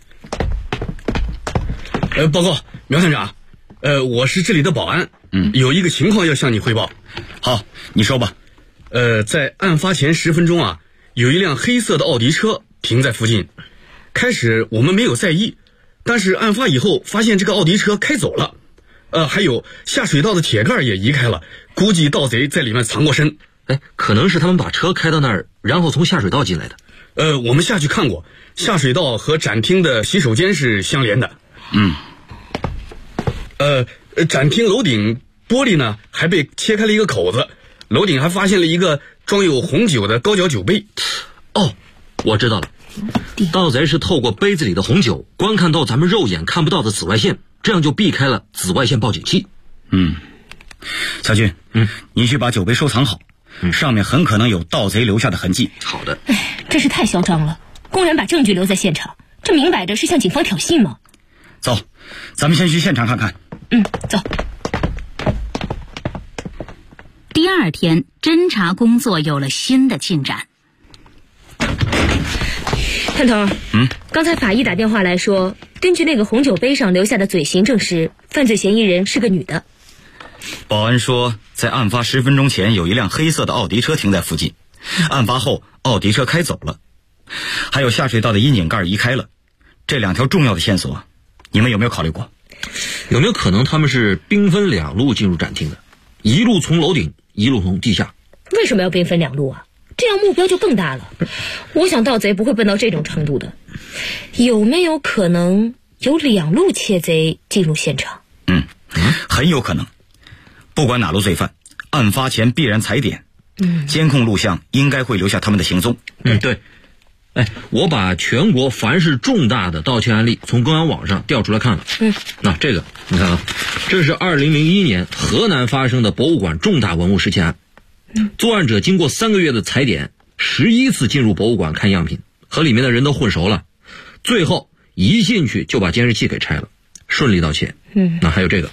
报告苗探长，我是这里的保安，有一个情况要向你汇报。 好，你说吧。 在案发前10分钟啊，有一辆黑色的奥迪车停在附近。开始我们没有在意， 但是案发以后发现这个奥迪车开走了，还有下水道的铁盖也移开了，估计盗贼在里面藏过身。 可能是他们把车开到那儿，然后从下水道进来的。 我们下去看过，下水道和展厅的洗手间是相连的。展厅楼顶玻璃呢还被切开了一个口子，楼顶还发现了一个装有红酒的高脚酒杯。 我知道了，盗贼是透过杯子里的红酒观看到咱们肉眼看不到的紫外线，这样就避开了紫外线报警器。 小军，你去把酒杯收藏好，上面很可能有盗贼留下的痕迹。 好的。 真是太嚣张了，公然把证据留在现场，这明摆着是向警方挑衅吗？ 走，咱们先去现场看看。 走。 第二天，侦查工作有了新的进展。 探头，刚才法医打电话来说，根据那个红酒杯上留下的嘴型证实，犯罪嫌疑人是个女的。 保安说，在案发10分钟前有一辆黑色的奥迪车停在附近，案发后奥迪车开走了，还有下水道的阴井盖移开了。这2条重要的线索，你们有没有考虑过？ 有没有可能他们是兵分2路进入展厅的，一路从楼顶，一路从地下？ 为什么要兵分2路啊？这样目标就更大了。我想盗贼不会笨到这种程度的。有没有可能有2路窃贼进入现场？ 很有可能。不管哪路罪犯，案发前必然踩点。监控录像应该会留下他们的行踪。 对。我把全国凡是重大的盗窃案例从公安网上调出来看了。那这个你看啊，这是2001年河南发生的博物馆重大文物失窃案。作案者经过3个月的踩点，11次进入博物馆看样品，和里面的人都混熟了，最后一进去就把监视器给拆了，顺利盗窃。那还有这个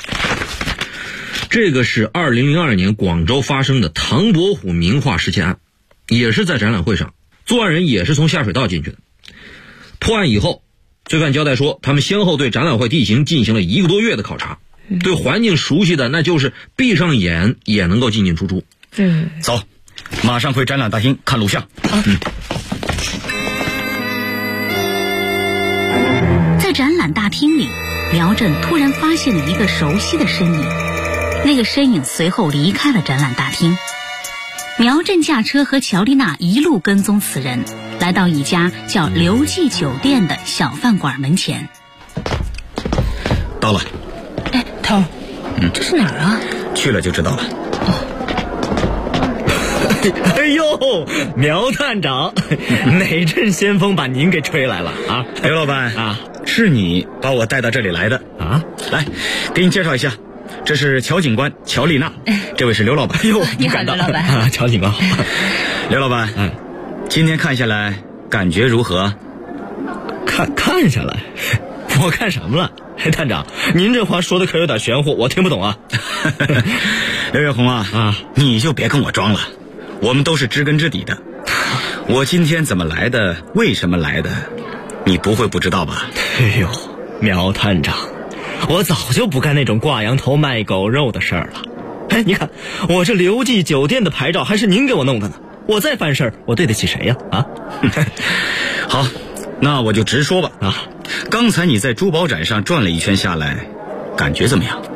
是2002年广州发生的唐伯虎名画失窃案，也是在展览会上，作案人也是从下水道进去的。破案以后，罪犯交代说，他们先后对展览会地形进行了1个多月的考察，对环境熟悉的那就是闭上眼也能够进进出出。 走，马上回展览大厅看录像。 在展览大厅里，苗振突然发现了一个熟悉的身影，那个身影随后离开了展览大厅。苗振驾车和乔丽娜一路跟踪此人，来到一家叫刘记酒店的小饭馆门前。 到了。 头，这是哪儿啊？ 去了就知道了。 哎呦，苗探长，哪阵先锋把您给吹来了啊？ 刘老板是你把我带到这里来的啊？来，给你介绍一下，这是乔警官乔丽娜，这位是刘老板。 哟， 你好，刘老板。 乔警官好。 刘老板，今天看下来感觉如何？ 看下来，我看什么了？探长，您这话说的可有点玄乎，我听不懂啊。 刘月红你就别跟我装了，我们都是知根知底的。我今天怎么来的，为什么来的，你不会不知道吧？ 哎呦，苗探长，我早就不干那种挂羊头卖狗肉的事儿了。你看我这刘记酒店的牌照还是您给我弄的呢，我再犯事儿，我对得起谁呀？ 好，那我就直说吧。刚才你在珠宝展上转了一圈下来，感觉怎么样？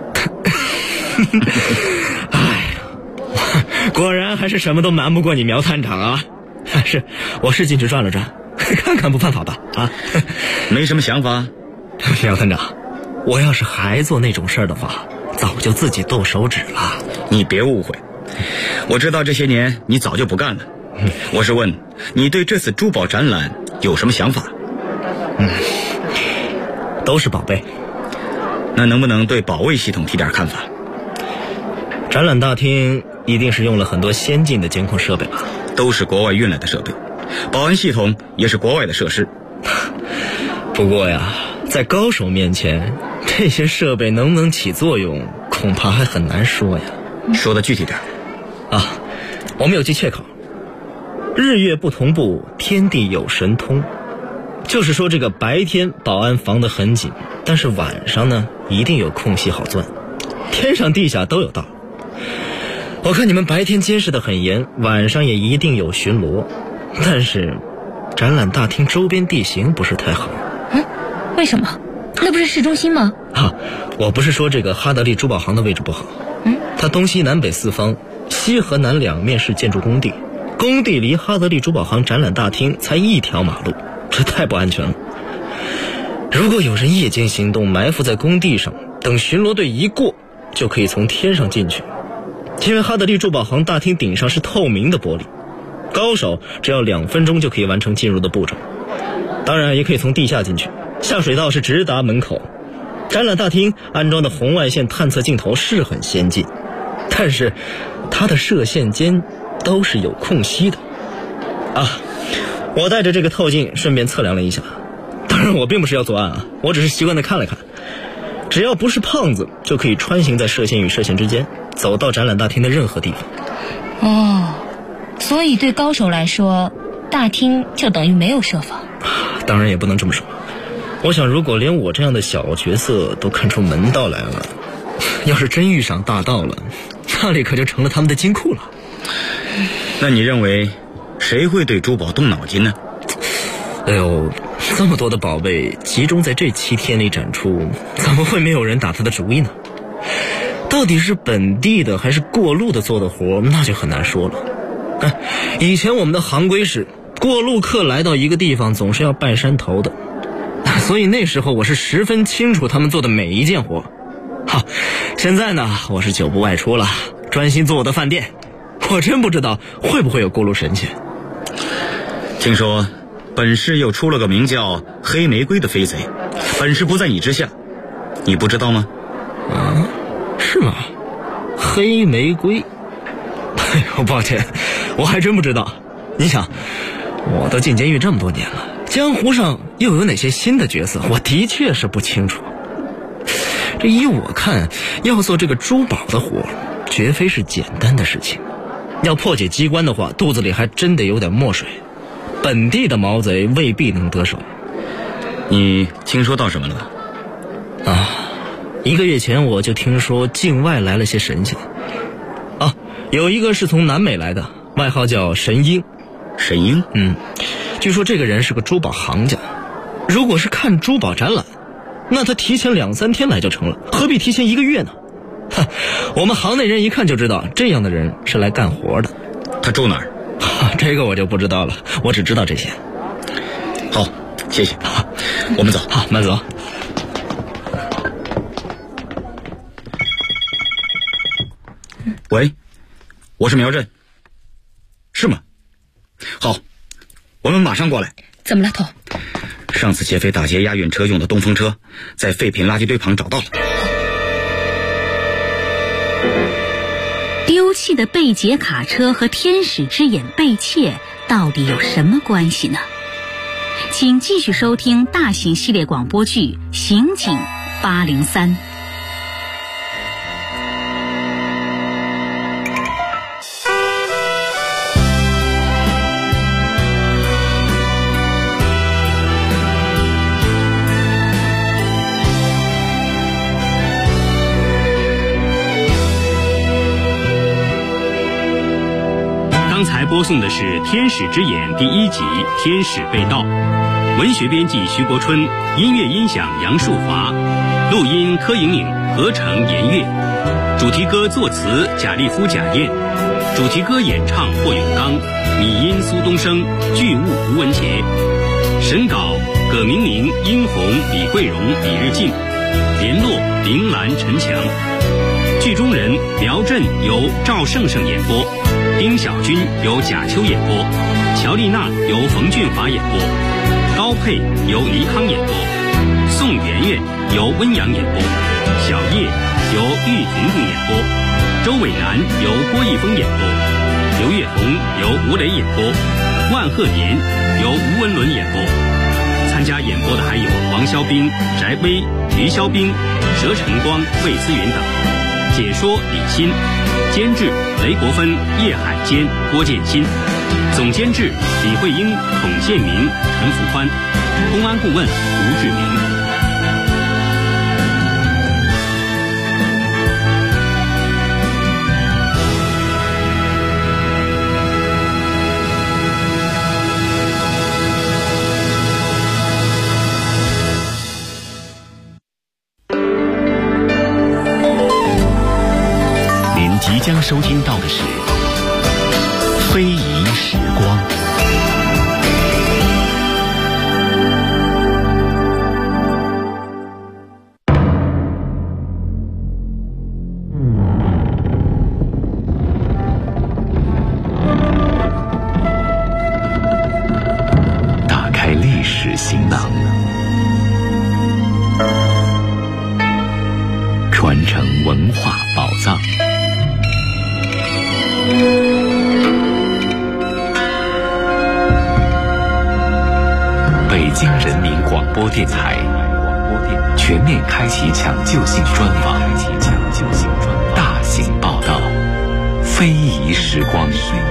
果然还是什么都瞒不过你苗探长啊。我是进去转了转，看看不犯法吧？ 没什么想法。 苗探长，我要是还做那种事儿的话，早就自己剁手指了。 你别误会，我知道这些年你早就不干了。我是问你对这次珠宝展览有什么想法？ 都是宝贝。 那能不能对保卫系统提点看法？ 展览大厅一定是用了很多先进的监控设备吧？ 都是国外运来的设备，保安系统也是国外的设施。 不过呀，在高手面前，这些设备能不能起作用，恐怕还很难说呀。 说的具体点我们有句切口，日月不同步，天地有神通。就是说这个白天保安防得很紧，但是晚上呢一定有空隙好钻，天上地下都有道。我看你们白天监视得很严，晚上也一定有巡逻，但是展览大厅周边地形不是太好。 为什么？ 那不是市中心吗？ 我不是说这个哈德利珠宝行的位置不好，它东西南北四方，西和南两面是建筑工地，工地离哈德利珠宝行展览大厅才1条马路，这太不安全了。如果有人夜间行动，埋伏在工地上，等巡逻队一过，就可以从天上进去。因为哈德利珠宝行大厅顶上是透明的玻璃，高手只要2分钟就可以完成进入的步骤。当然也可以从地下进去，下水道是直达门口。展览大厅安装的红外线探测镜头是很先进，但是它的射线间都是有空隙的。我带着这个透镜顺便测量了一下，当然我并不是要作案我只是习惯地看了看。只要不是胖子，就可以穿行在射线与射线之间，走到展览大厅的任何地方。所以对高手来说，大厅就等于没有设防。 当然也不能这么说，我想如果连我这样的小角色都看出门道来了，要是真遇上大盗了，那里可就成了他们的金库了。 那你认为谁会对珠宝动脑筋呢？ 这么多的宝贝集中在这7天里展出，怎么会没有人打他的主意呢？到底是本地的还是过路的做的活，那就很难说了。以前我们的行规是过路客来到一个地方总是要拜山头的，所以那时候我是十分清楚他们做的每一件活。现在呢，我是久不外出了，专心做我的饭店，我真不知道会不会有过路神仙。 听说本市又出了个名叫黑玫瑰的飞贼，本市不在你之下，你不知道吗？ 是吗？黑玫瑰？抱歉，我还真不知道。你想，我都进监狱这么多年了，江湖上又有哪些新的角色，我的确是不清楚。这依我看，要做这个珠宝的活，绝非是简单的事情。要破解机关的话，肚子里还真得有点墨水。本地的毛贼未必能得手。 你听说到什么了？ 1个月前我就听说境外来了些神仙。有一个是从南美来的，外号叫神鹰。 神鹰？ 据说这个人是个珠宝行家，如果是看珠宝展览，那他提前2、3天来就成了，何必提前1个月呢？我们行内人一看就知道，这样的人是来干活的。 他住哪儿？ 这个我就不知道了，我只知道这些。 好，谢谢。我们走。 好，慢走。 喂，我是苗振。是吗？好，我们马上过来。 怎么了，头？ 上次劫匪打劫押运车用的东风车，在废品垃圾堆旁找到了。 丢弃的被劫卡车和天使之眼被窃到底有什么关系呢？请继续收听大型系列广播剧《刑警803》。 刚才播送的是《天使之眼》第1集《天使被盗》，文学编辑徐国春，音乐音响杨树华，录音柯莹莹，合成严月，主题歌作词贾立夫、贾燕，主题歌演唱霍永刚，拟音苏东升，剧务吴文杰，审稿葛明明、殷红、李桂荣、李日进，联络林兰、陈强。剧中人苗振由赵胜胜演播，丁小军由贾秋演播，乔丽娜由冯俊华演播，高佩由倪康演播，宋媛媛由温阳演播，小叶由玉婷婷演播，周伟南由郭一峰演播，刘月彤由吴磊演播，万鹤年由吴文伦演播。参加演播的还有王肖兵、翟威、于肖兵、佘晨光、魏思源等。解说李欣，监制雷国芬、叶海坚、郭建新，总监制李慧英、孔建民、陈福欢，公安顾问吴志明。 即将收听到的是非遗时光。打开历史行囊，传承文化宝藏。北京人民广播电台全面开启抢救性专访，大型报道，非遗时光。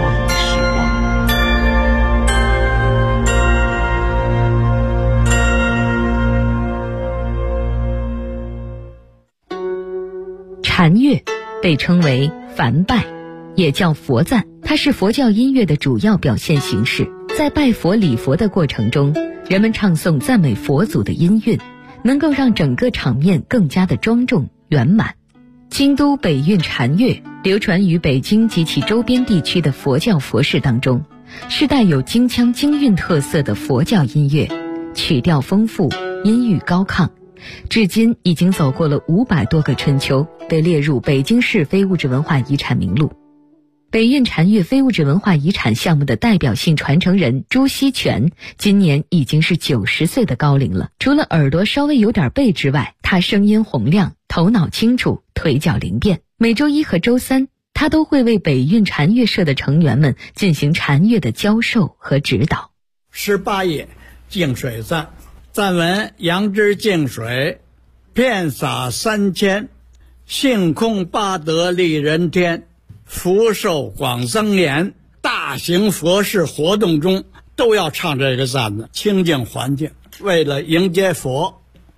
禅乐被称为梵拜，也叫佛赞，它是佛教音乐的主要表现形式。在拜佛礼佛的过程中，人们唱诵赞美佛祖的音韵，能够让整个场面更加的庄重圆满。京都北韵禅乐流传于北京及其周边地区的佛教佛事当中，是带有京腔京韵特色的佛教音乐，曲调丰富，音域高亢，至今已经走过了500多个春秋，被列入北京市非物质文化遗产名录。北韵禅乐非物质文化遗产项目的代表性传承人朱锡全今年已经是90岁的高龄了。除了耳朵稍微有点背之外，他声音洪亮，头脑清楚，腿脚灵便。每周1和周3，他都会为北韵禅乐社的成员们进行禅乐的教授和指导。 18页净水赞，赞文：杨枝净水，遍洒3000，性空八德利人天，福寿广增延。大型佛事活动中都要唱这个赞的，清净环境，为了迎接佛。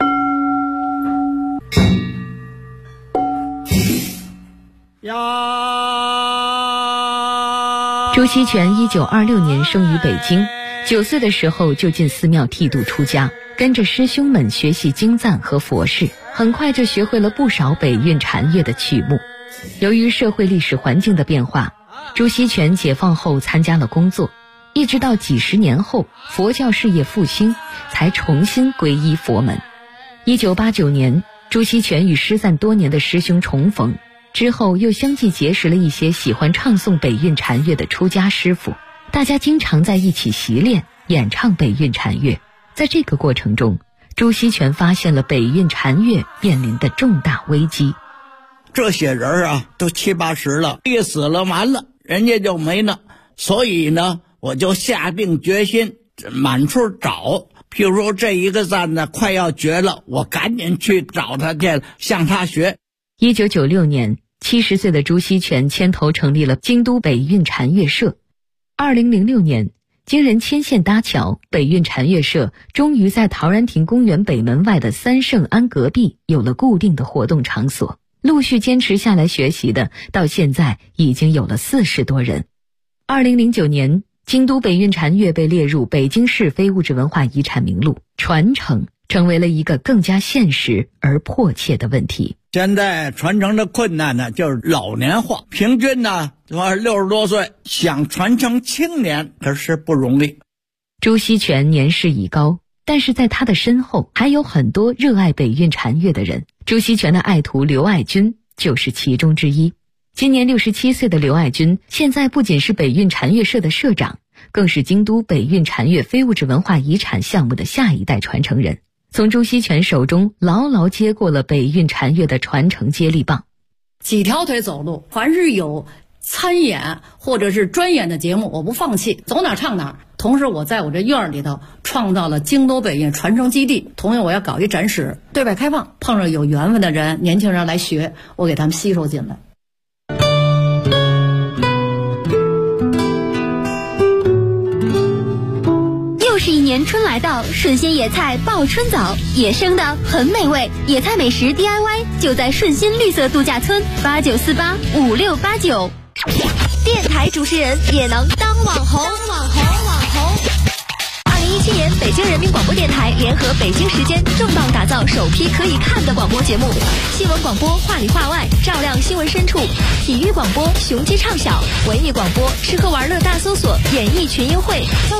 朱锡全1926年生于北京，9岁的时候就进寺庙剃度出家，跟着师兄们学习经赞和佛事，很快就学会了不少北韵禅乐的曲目。由于社会历史环境的变化，朱锡全解放后参加了工作，一直到几十年后佛教事业复兴，才重新皈依佛门。1989年，朱锡全与失散多年的师兄重逢，之后又相继结识了一些喜欢唱诵北韵禅乐的出家师傅，大家经常在一起习练演唱北韵禅乐。在这个过程中，朱锡全发现了北韵禅乐面临的重大危机。 这些人啊，都70、80了，一死了完了，人家就没了。所以呢，我就下定决心满处找。譬如说这一个赞呢快要绝了，我赶紧去找他去，向他学。 1996年，70岁的朱锡全牵头成立了京都北韵禅乐社。2006年，经人牵线搭桥，北韵禅乐社终于在陶然亭公园北门外的三圣庵隔壁有了固定的活动场所。陆续坚持下来学习的，到现在已经有了40多人。2009年，京都北韵禅乐被列入北京市非物质文化遗产名录，传承成为了一个更加现实而迫切的问题。 现在传承的困难呢，就是老年化，平均呢60多岁，想传承青年可是不容易。 朱锡全年事已高，但是在他的身后还有很多热爱北韵禅乐的人。朱锡全的爱徒刘爱军就是其中之一。今年67岁的刘爱军，现在不仅是北韵禅乐社的社长，更是京都北韵禅乐非物质文化遗产项目的下一代传承人，从朱锡全手中牢牢接过了北韵禅乐的传承接力棒。 几条腿走路，凡是有参演或者是专演的节目，我不放弃，走哪唱哪。同时我在我这院里头创造了京都北韵传承基地，同样我要搞一展示，对外开放，碰上有缘分的人，年轻人来学，我给他们吸收进来。 又是一年春来到，顺心野菜报春早，野生的很美味，野菜美食 DIY 就在顺心绿色度假村89485689。电台主持人也能当网红。2017年年，北京人民广播电台联合北京时间重磅打造首批可以看的广播节目，新闻广播话里话外，照亮新闻深处；体育广播雄鸡唱晓，文艺广播吃喝玩乐大搜索，演艺群英会。